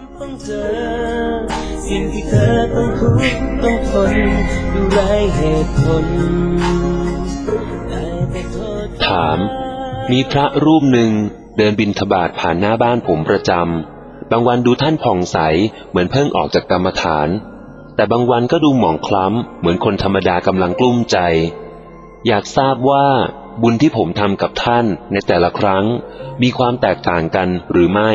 ของเธอสิ่งที่เธอต้องทุกข์ต้องทนดูไร้เหตุผลได้แต่โทษถามมีพระรูปหนึ่งเดินบิณฑบาตผ่านหน้าบ้านผมประจำบางวันดูท่านผ่องใสเหมือนเพิ่งออกจากกรรมฐานแต่บางวันก็ดูหมองคล้ำเหมือนคนธรรมดากำลังกลุ้มใจอยากทราบว่าบุญที่ผมทำกับท่านในแต่ละครั้งมีความแตกต่างกันหรือไม่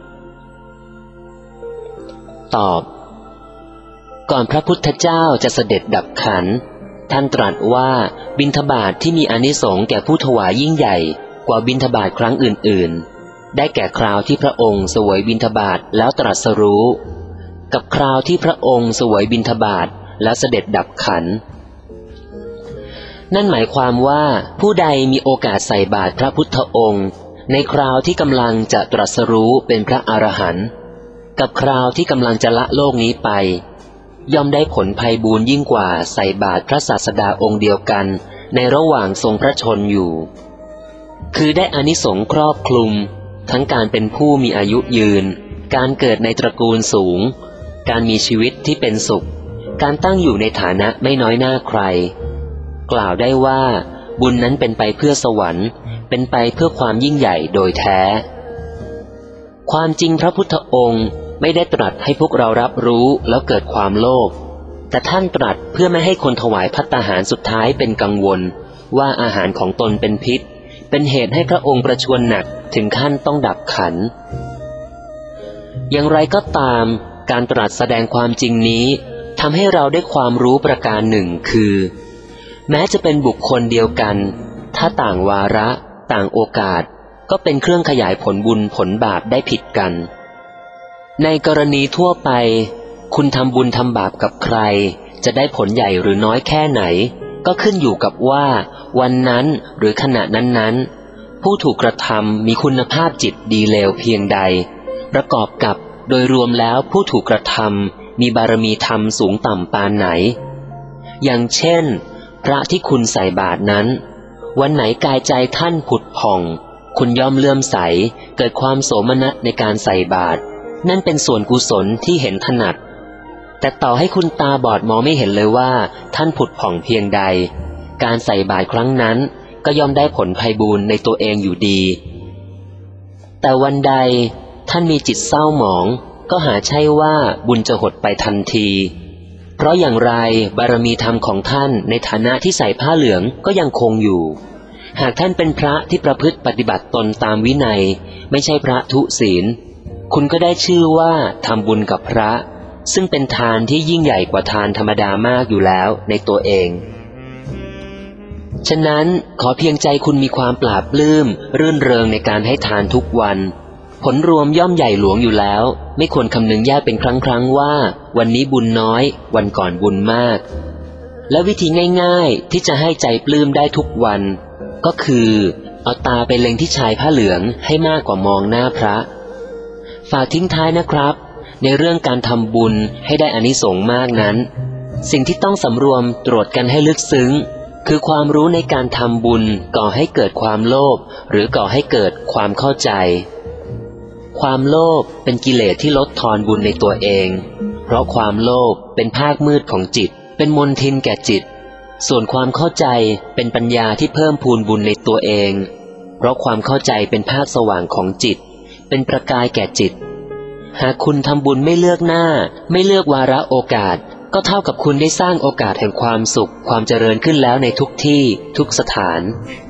ตอบก่อนพระพุทธเจ้าจะเสด็จดับขันธ์ท่านตรัสว่าบิณฑบาตที่มีอานิสงส์แก่ผู้ถวายยิ่งใหญ่กว่าบิณฑบาตครั้งอื่นๆได้แก่คราวที่พระองค์เสวยบิณฑบาตแล้วตรัสรู้กับคราวที่พระองค์เสวยบิณฑบาตแล้วเสด็จดับขันธ์นั่นหมายความว่าผู้ใดมีโอกาสใส่บาตรพระพุทธองค์ในคราวที่กำลังจะตรัสรู้เป็นพระอรหันต์กับคราวที่กำลังจะละโลกนี้ไปย่อมได้ผลไพบูลย์ยิ่งกว่าใส่บาตรพระศาสดาองค์เดียวกันในระหว่างทรงพระชนอยู่คือได้อานิสงส์ครอบคลุมทั้งการเป็นผู้มีอายุยืนการเกิดในตระกูลสูงการมีชีวิตที่เป็นสุขการตั้งอยู่ในฐานะไม่น้อยหน้าใครกล่าวได้ว่าบุญนั้นเป็นไปเพื่อสวรรค์เป็นไปเพื่อความยิ่งใหญ่โดยแท้ความจริงพระพุทธองค์ไม่ได้ตรัสให้พวกเรารับรู้แล้วเกิดความโลภแต่ท่านตรัสเพื่อไม่ให้คนถวายภัตตาหารสุดท้ายเป็นกังวลว่าอาหารของตนเป็นพิษเป็นเหตุให้พระองค์ประชวรหนักถึงขั้นต้องดับขันธ์อย่างไรก็ตามการตรัสแสดงความจริงนี้ทำให้เราได้ความรู้ประการหนึ่งคือแม้จะเป็นบุคคลเดียวกันถ้าต่างวาระต่างโอกาสก็เป็นเครื่องขยายผลบุญผลบาปได้ผิดกันในกรณีทั่วไปคุณทำบุญทำบาปกับใครจะได้ผลใหญ่หรือน้อยแค่ไหนก็ขึ้นอยู่กับว่าวันนั้นหรือขณะนั้นๆผู้ถูกกระทำมีคุณภาพจิตดีเลวเพียงใดประกอบกับโดยรวมแล้วผู้ถูกกระทำมีบารมีธรรมสูงต่ำปานไหนอย่างเช่นพระที่คุณใส่บาตรนั้นวันไหนกายใจท่านผุดผ่องคุณย่อมเลื่อมใสเกิดความโสมนัสในการใส่บาตรนั่นเป็นส่วนกุศลที่เห็นถนัดแต่ต่อให้คุณตาบอดมองไม่เห็นเลยว่าท่านผุดผ่องเพียงใดการใส่บาตรครั้งนั้นก็ย่อมได้ผลไพบูลย์ในตัวเองอยู่ดีแต่วันใดท่านมีจิตเศร้าหมองก็หาใช่ว่าบุญจะหดไปทันทีเพราะอย่างไรบารมีธรรมของท่านในฐานะที่ใส่ผ้าเหลืองก็ยังคงอยู่หากท่านเป็นพระที่ประพฤติปฏิบัติตนตามวินัยไม่ใช่พระทุศีลคุณก็ได้ชื่อว่าทำบุญกับพระซึ่งเป็นทานที่ยิ่งใหญ่กว่าทานธรรมดามากอยู่แล้วในตัวเองฉะนั้นขอเพียงใจคุณมีความปราบปลื้มรื่นเริงในการให้ทานทุกวันผลรวมย่อมใหญ่หลวงอยู่แล้วไม่ควรคำนึงแยกเป็นครั้งๆว่าวันนี้บุญน้อยวันก่อนบุญมากและวิธีง่ายๆที่จะให้ใจปลื้มได้ทุกวันก็คือเอาตาไปเล็งที่ชายผ้าเหลืองให้มากกว่ามองหน้าพระฝากทิ้งท้ายนะครับในเรื่องการทำบุญให้ได้อานิสงส์มากนั้นสิ่งที่ต้องสำรวมตรวจกันให้ลึกซึ้งคือความรู้ในการทำบุญก่อให้เกิดความโลภหรือก่อให้เกิดความเข้าใจความโลภเป็นกิเลสที่ลดทอนบุญในตัวเองเพราะความโลภเป็นภาคมืดของจิตเป็นมลทินแก่จิตส่วนความเข้าใจเป็นปัญญาที่เพิ่มพูนบุญในตัวเองเพราะความเข้าใจเป็นภาคสว่างของจิตเป็นประกายแก่จิตหากคุณทำบุญไม่เลือกหน้าไม่เลือกวาระโอกาสก็เท่ากับคุณได้สร้างโอกาสแห่งความสุขความเจริญขึ้นแล้วในทุกที่ทุกสถาน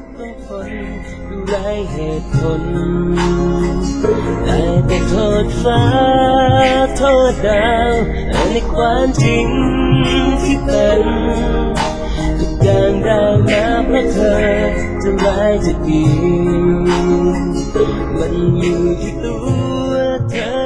ไร้เหตุผลได้แต่โทษฟ้าโทษดาวในความจริงที่เป็นทุกอย่างได้มาเพราะเธอจะร้ายจะดีมันอยู่ที่ตัวเธอ